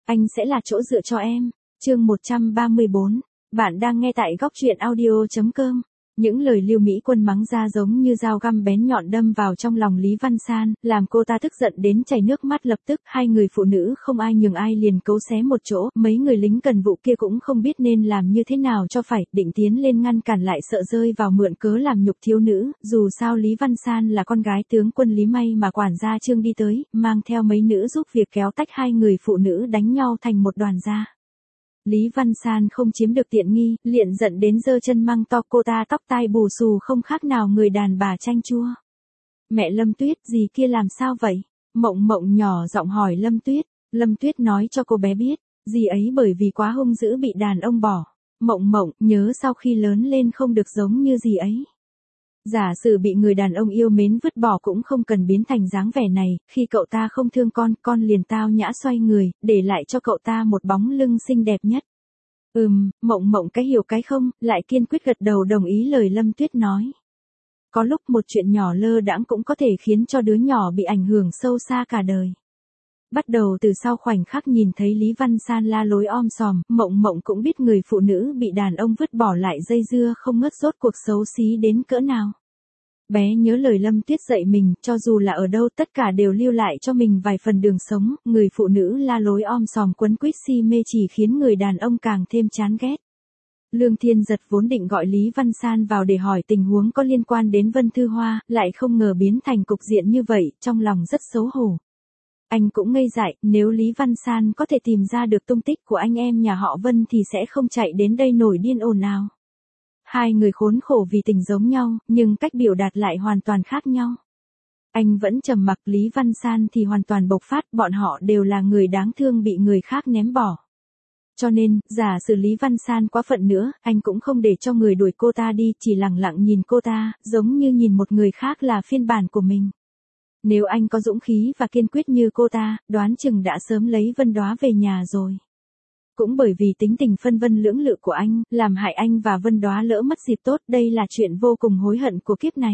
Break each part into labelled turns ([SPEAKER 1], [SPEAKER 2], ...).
[SPEAKER 1] Anh sẽ là chỗ dựa cho em. Chương 134. Bạn đang nghe tại góc truyện audio.com. Những lời Lưu Mỹ Quân mắng ra giống như dao găm bén nhọn đâm vào trong lòng Lý Văn San, làm cô ta tức giận đến chảy nước mắt lập tức. Hai người phụ nữ không ai nhường ai liền cấu xé một chỗ, mấy người lính cần vụ kia cũng không biết nên làm như thế nào cho phải, định tiến lên ngăn cản lại sợ rơi vào mượn cớ làm nhục thiếu nữ. Dù sao Lý Văn San là con gái tướng quân Lý May mà quản gia Trương đi tới, mang theo mấy nữ giúp việc kéo tách hai người phụ nữ đánh nhau thành một đoàn ra. Lý Văn San không chiếm được tiện nghi, liền giận đến giơ chân măng to cô ta tóc tai bù xù không khác nào người đàn bà chanh chua. Mẹ Lâm Tuyết, dì kia làm sao vậy? Mộng Mộng nhỏ giọng hỏi Lâm Tuyết. Lâm Tuyết nói cho cô bé biết, dì ấy bởi vì quá hung dữ bị đàn ông bỏ. Mộng Mộng nhớ sau khi lớn lên không được giống như dì ấy. Giả sử bị người đàn ông yêu mến vứt bỏ cũng không cần biến thành dáng vẻ này, khi cậu ta không thương con liền tao nhã xoay người, để lại cho cậu ta một bóng lưng xinh đẹp nhất. Mộng Mộng cái hiểu cái không, lại kiên quyết gật đầu đồng ý lời Lâm Tuyết nói. Có lúc một chuyện nhỏ lơ đãng cũng có thể khiến cho đứa nhỏ bị ảnh hưởng sâu xa cả đời. Bắt đầu từ sau khoảnh khắc nhìn thấy Lý Văn San la lối om sòm, Mộng Mộng cũng biết người phụ nữ bị đàn ông vứt bỏ lại dây dưa không ngớt rốt cuộc xấu xí đến cỡ nào. Bé nhớ lời Lâm Tuyết dạy mình, cho dù là ở đâu tất cả đều lưu lại cho mình vài phần đường sống, người phụ nữ la lối om sòm quấn quýt si mê chỉ khiến người đàn ông càng thêm chán ghét. Lương Thiên Giật vốn định gọi Lý Văn San vào để hỏi tình huống có liên quan đến Vân Thư Hoa, lại không ngờ biến thành cục diện như vậy, trong lòng rất xấu hổ. Anh cũng ngây dại, nếu Lý Văn San có thể tìm ra được tung tích của anh em nhà họ Vân thì sẽ không chạy đến đây nổi điên ồn ào. Hai người khốn khổ vì tình giống nhau, nhưng cách biểu đạt lại hoàn toàn khác nhau. Anh vẫn trầm mặc, Lý Văn San thì hoàn toàn bộc phát, bọn họ đều là người đáng thương bị người khác ném bỏ. Cho nên, giả sử Lý Văn San quá phận nữa, anh cũng không để cho người đuổi cô ta đi, chỉ lặng lặng nhìn cô ta, giống như nhìn một người khác là phiên bản của mình. Nếu anh có dũng khí và kiên quyết như cô ta, đoán chừng đã sớm lấy Vân Đóa về nhà rồi. Cũng bởi vì tính tình phân vân lưỡng lự của anh, làm hại anh và Vân Đóa lỡ mất dịp tốt, đây là chuyện vô cùng hối hận của kiếp này.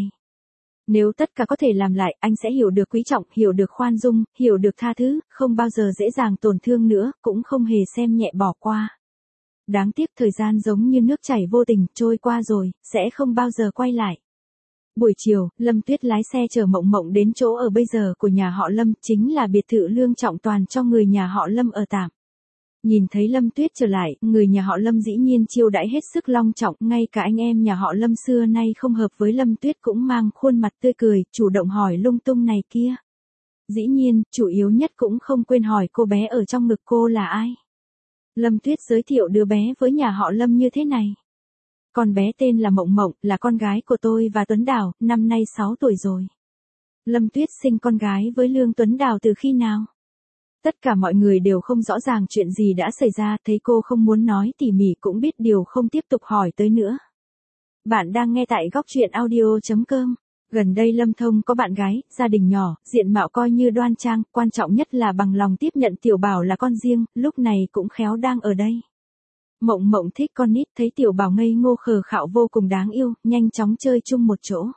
[SPEAKER 1] Nếu tất cả có thể làm lại, anh sẽ hiểu được quý trọng, hiểu được khoan dung, hiểu được tha thứ, không bao giờ dễ dàng tổn thương nữa, cũng không hề xem nhẹ bỏ qua. Đáng tiếc thời gian giống như nước chảy vô tình, trôi qua rồi, sẽ không bao giờ quay lại. Buổi chiều, Lâm Tuyết lái xe chở Mộng Mộng đến chỗ ở bây giờ của nhà họ Lâm, chính là biệt thự Lương Trọng Toàn cho người nhà họ Lâm ở tạm. Nhìn thấy Lâm Tuyết trở lại, người nhà họ Lâm dĩ nhiên chiêu đãi hết sức long trọng, ngay cả anh em nhà họ Lâm xưa nay không hợp với Lâm Tuyết cũng mang khuôn mặt tươi cười, chủ động hỏi lung tung này kia. Dĩ nhiên, chủ yếu nhất cũng không quên hỏi cô bé ở trong ngực cô là ai. Lâm Tuyết giới thiệu đứa bé với nhà họ Lâm như thế này. Con bé tên là Mộng Mộng, là con gái của tôi và Tuấn Đào, năm nay 6 tuổi rồi. Lâm Tuyết sinh con gái với Lương Tuấn Đào từ khi nào? Tất cả mọi người đều không rõ ràng chuyện gì đã xảy ra, thấy cô không muốn nói tỉ mỉ cũng biết điều không tiếp tục hỏi tới nữa. Bạn đang nghe tại góc truyện audio.com. Gần đây Lâm Thông có bạn gái, gia đình nhỏ, diện mạo coi như đoan trang, quan trọng nhất là bằng lòng tiếp nhận Tiểu Bảo là con riêng, lúc này cũng khéo đang ở đây. Mộng Mộng thích con nít, thấy Tiểu Bảo ngây ngô khờ khạo vô cùng đáng yêu, nhanh chóng chơi chung một chỗ.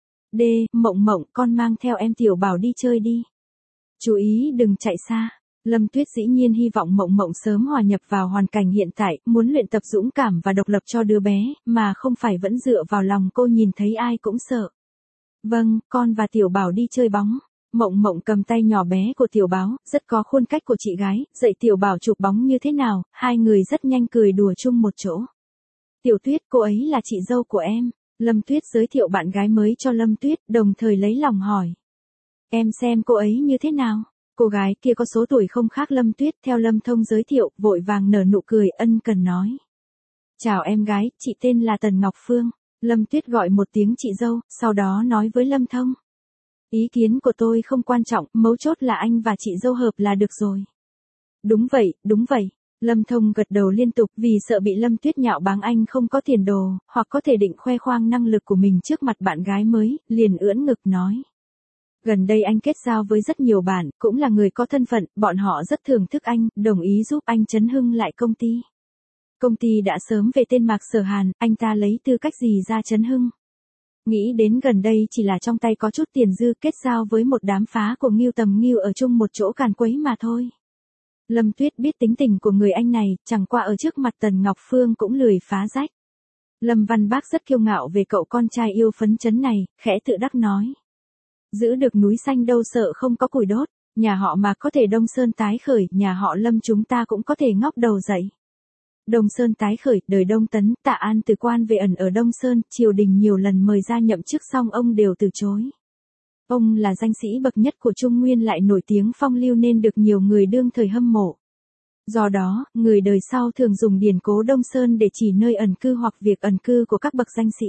[SPEAKER 1] Mộng Mộng, con mang theo em Tiểu Bảo đi chơi đi. Chú ý đừng chạy xa. Lâm Tuyết dĩ nhiên hy vọng Mộng Mộng sớm hòa nhập vào hoàn cảnh hiện tại, muốn luyện tập dũng cảm và độc lập cho đứa bé, mà không phải vẫn dựa vào lòng cô nhìn thấy ai cũng sợ. Vâng, con và Tiểu Bảo đi chơi bóng. Mộng Mộng cầm tay nhỏ bé của Tiểu Bảo, rất có khuôn cách của chị gái, dạy Tiểu Bảo chụp bóng như thế nào, hai người rất nhanh cười đùa chung một chỗ. Tiểu Tuyết, cô ấy là chị dâu của em. Lâm Tuyết giới thiệu bạn gái mới cho Lâm Tuyết, đồng thời lấy lòng hỏi. Em xem cô ấy như thế nào? Cô gái kia có số tuổi không khác Lâm Tuyết, theo Lâm Thông giới thiệu, vội vàng nở nụ cười ân cần nói. Chào em gái, chị tên là Tần Ngọc Phương. Lâm Tuyết gọi một tiếng chị dâu, sau đó nói với Lâm Thông. Ý kiến của tôi không quan trọng, mấu chốt là anh và chị dâu hợp là được rồi. Đúng vậy. Lâm Thông gật đầu liên tục vì sợ bị Lâm Tuyết nhạo báng anh không có tiền đồ, hoặc có thể định khoe khoang năng lực của mình trước mặt bạn gái mới, liền ưỡn ngực nói. Gần đây anh kết giao với rất nhiều bạn, cũng là người có thân phận, bọn họ rất thưởng thức anh, đồng ý giúp anh chấn hưng lại công ty. Công ty đã sớm về tên Mạc Sở Hàn, anh ta lấy tư cách gì ra chấn hưng? Nghĩ đến gần đây chỉ là trong tay có chút tiền dư kết giao với một đám phá của Ngưu Tầm Ngưu ở chung một chỗ càn quấy mà thôi. Lâm Tuyết biết tính tình của người anh này, chẳng qua ở trước mặt Tần Ngọc Phương cũng lười phá rách. Lâm Văn Bác rất kiêu ngạo về cậu con trai yêu phấn chấn này, khẽ tự đắc nói. Giữ được núi xanh đâu sợ không có củi đốt, nhà họ mà có thể Đông Sơn tái khởi, nhà họ Lâm chúng ta cũng có thể ngóc đầu dậy. Đông Sơn tái khởi, đời Đông Tấn, Tạ An từ quan về ẩn ở Đông Sơn, triều đình nhiều lần mời ra nhậm chức xong ông đều từ chối. Ông là danh sĩ bậc nhất của Trung Nguyên lại nổi tiếng phong lưu nên được nhiều người đương thời hâm mộ. Do đó, người đời sau thường dùng điển cố Đông Sơn để chỉ nơi ẩn cư hoặc việc ẩn cư của các bậc danh sĩ.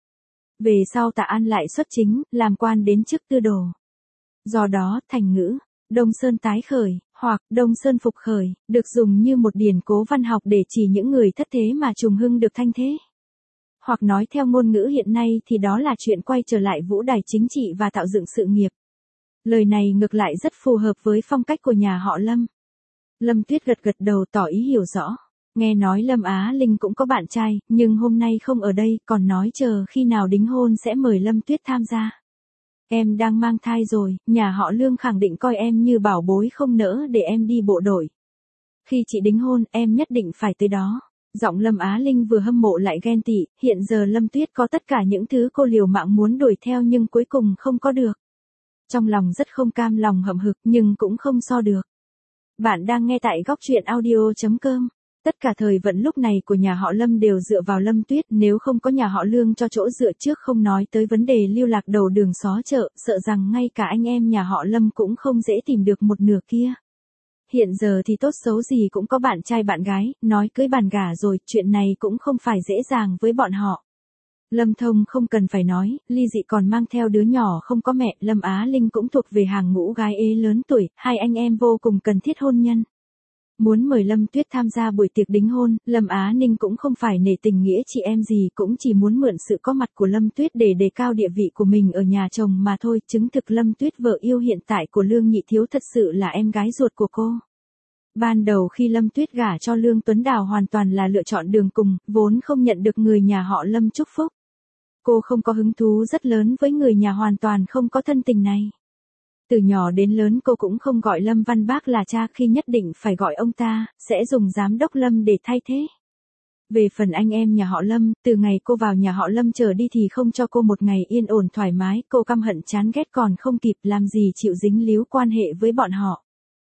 [SPEAKER 1] Về sau Tạ An lại xuất chính, làm quan đến chức tư đồ. Do đó, thành ngữ, Đông Sơn tái khởi, hoặc Đông Sơn phục khởi, được dùng như một điển cố văn học để chỉ những người thất thế mà trùng hưng được thanh thế. Hoặc nói theo ngôn ngữ hiện nay thì đó là chuyện quay trở lại vũ đài chính trị và tạo dựng sự nghiệp. Lời này ngược lại rất phù hợp với phong cách của nhà họ Lâm. Lâm Tuyết gật gật đầu tỏ ý hiểu rõ. Nghe nói Lâm Á Linh cũng có bạn trai, nhưng hôm nay không ở đây, còn nói chờ khi nào đính hôn sẽ mời Lâm Tuyết tham gia. Em đang mang thai rồi, nhà họ Lương khẳng định coi em như bảo bối không nỡ để em đi bộ đội. Khi chị đính hôn, em nhất định phải tới đó. Giọng Lâm Á Linh vừa hâm mộ lại ghen tị, hiện giờ Lâm Tuyết có tất cả những thứ cô liều mạng muốn đuổi theo nhưng cuối cùng không có được. Trong lòng rất không cam lòng hậm hực nhưng cũng không so được. Bạn đang nghe tại góc truyện audio.com. Tất cả thời vận lúc này của nhà họ Lâm đều dựa vào Lâm Tuyết, nếu không có nhà họ Lương cho chỗ dựa trước không nói tới vấn đề lưu lạc đầu đường xó chợ, sợ rằng ngay cả anh em nhà họ Lâm cũng không dễ tìm được một nửa kia. Hiện giờ thì tốt xấu gì cũng có bạn trai bạn gái, nói cưới bàn gả rồi, chuyện này cũng không phải dễ dàng với bọn họ. Lâm Thông không cần phải nói, ly dị còn mang theo đứa nhỏ không có mẹ, Lâm Á Linh cũng thuộc về hàng ngũ gái ế lớn tuổi, hai anh em vô cùng cần thiết hôn nhân. Muốn mời Lâm Tuyết tham gia buổi tiệc đính hôn, Lâm Á Ninh cũng không phải nể tình nghĩa chị em gì, cũng chỉ muốn mượn sự có mặt của Lâm Tuyết để đề cao địa vị của mình ở nhà chồng mà thôi. Chứng thực Lâm Tuyết vợ yêu hiện tại của Lương Nhị Thiếu thật sự là em gái ruột của cô. Ban đầu khi Lâm Tuyết gả cho Lương Tuấn Đào hoàn toàn là lựa chọn đường cùng, vốn không nhận được người nhà họ Lâm chúc phúc. Cô không có hứng thú rất lớn với người nhà hoàn toàn không có thân tình này. Từ nhỏ đến lớn cô cũng không gọi Lâm Văn Bác là cha, khi nhất định phải gọi ông ta, sẽ dùng giám đốc Lâm để thay thế. Về phần anh em nhà họ Lâm, từ ngày cô vào nhà họ Lâm trở đi thì không cho cô một ngày yên ổn thoải mái, cô căm hận chán ghét còn không kịp làm gì chịu dính líu quan hệ với bọn họ.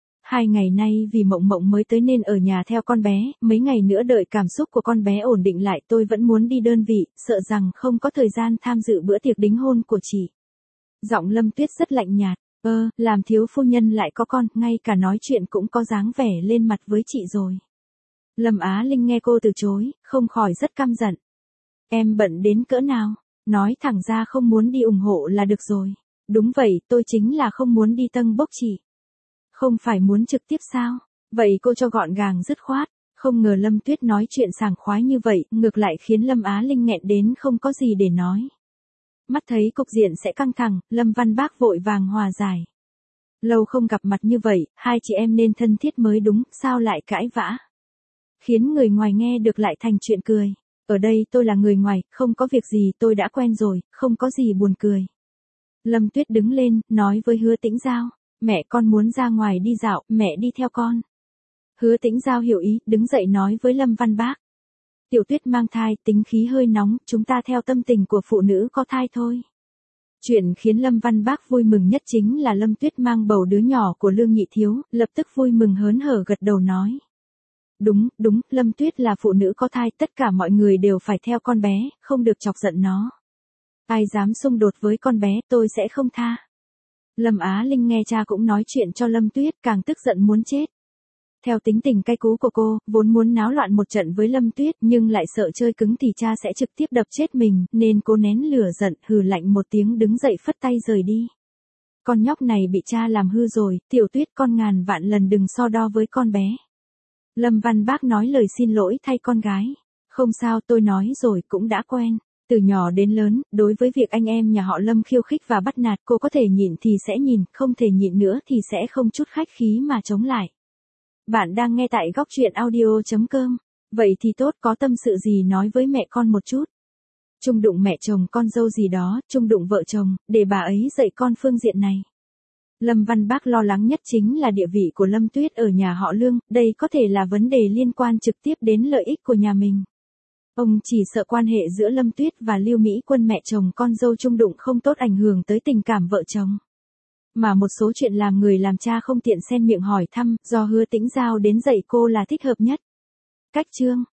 [SPEAKER 1] 2 ngày nay vì Mộng Mộng mới tới nên ở nhà theo con bé, mấy ngày nữa đợi cảm xúc của con bé ổn định lại tôi vẫn muốn đi đơn vị, sợ rằng không có thời gian tham dự bữa tiệc đính hôn của chị. Giọng Lâm Tuyết rất lạnh nhạt. Làm thiếu phu nhân lại có con, ngay cả nói chuyện cũng có dáng vẻ lên mặt với chị rồi. Lâm Á Linh nghe cô từ chối, không khỏi rất căm giận. Em bận đến cỡ nào? Nói thẳng ra không muốn đi ủng hộ là được rồi. Đúng vậy, tôi chính là không muốn đi tâng bốc chị. Không phải muốn trực tiếp sao? Vậy cô cho gọn gàng dứt khoát. Không ngờ Lâm Tuyết nói chuyện sảng khoái như vậy, ngược lại khiến Lâm Á Linh nghẹn đến không có gì để nói. Mắt thấy cục diện sẽ căng thẳng, Lâm Văn Bác vội vàng hòa giải. Lâu không gặp mặt như vậy, hai chị em nên thân thiết mới đúng, sao lại cãi vã? Khiến người ngoài nghe được lại thành chuyện cười. Ở đây tôi là người ngoài, không có việc gì tôi đã quen rồi, không có gì buồn cười. Lâm Tuyết đứng lên, nói với Hứa Tĩnh Giao, mẹ con muốn ra ngoài đi dạo, mẹ đi theo con. Hứa Tĩnh Giao hiểu ý, đứng dậy nói với Lâm Văn Bác. Tiểu Tuyết mang thai, tính khí hơi nóng, chúng ta theo tâm tình của phụ nữ có thai thôi. Chuyện khiến Lâm Văn Bác vui mừng nhất chính là Lâm Tuyết mang bầu đứa nhỏ của Lương Nhị Thiếu, lập tức vui mừng hớn hở gật đầu nói. Đúng, Lâm Tuyết là phụ nữ có thai, tất cả mọi người đều phải theo con bé, không được chọc giận nó. Ai dám xung đột với con bé, tôi sẽ không tha. Lâm Á Linh nghe cha cũng nói chuyện cho Lâm Tuyết, càng tức giận muốn chết. Theo tính tình cay cú của cô, vốn muốn náo loạn một trận với Lâm Tuyết nhưng lại sợ chơi cứng thì cha sẽ trực tiếp đập chết mình, nên cô nén lửa giận, hừ lạnh một tiếng đứng dậy phất tay rời đi. Con nhóc này bị cha làm hư rồi, Tiểu Tuyết con ngàn vạn lần đừng so đo với con bé. Lâm Văn Bác nói lời xin lỗi thay con gái. Không sao, tôi nói rồi, cũng đã quen. Từ nhỏ đến lớn, đối với việc anh em nhà họ Lâm khiêu khích và bắt nạt, cô có thể nhịn thì sẽ nhịn, không thể nhịn nữa thì sẽ không chút khách khí mà chống lại. Bạn đang nghe tại góc truyện audio.com. Vậy thì tốt, có tâm sự gì nói với mẹ con một chút. Chung đụng mẹ chồng con dâu gì đó, chung đụng vợ chồng, để bà ấy dạy con phương diện này. Lâm Văn Bác lo lắng nhất chính là địa vị của Lâm Tuyết ở nhà họ Lương, đây có thể là vấn đề liên quan trực tiếp đến lợi ích của nhà mình. Ông chỉ sợ quan hệ giữa Lâm Tuyết và Lưu Mỹ Quân mẹ chồng con dâu chung đụng không tốt ảnh hưởng tới tình cảm vợ chồng. Mà một số chuyện làm người làm cha không tiện xen miệng hỏi thăm, do Hứa Tĩnh giao đến dạy cô là thích hợp nhất. Cách chương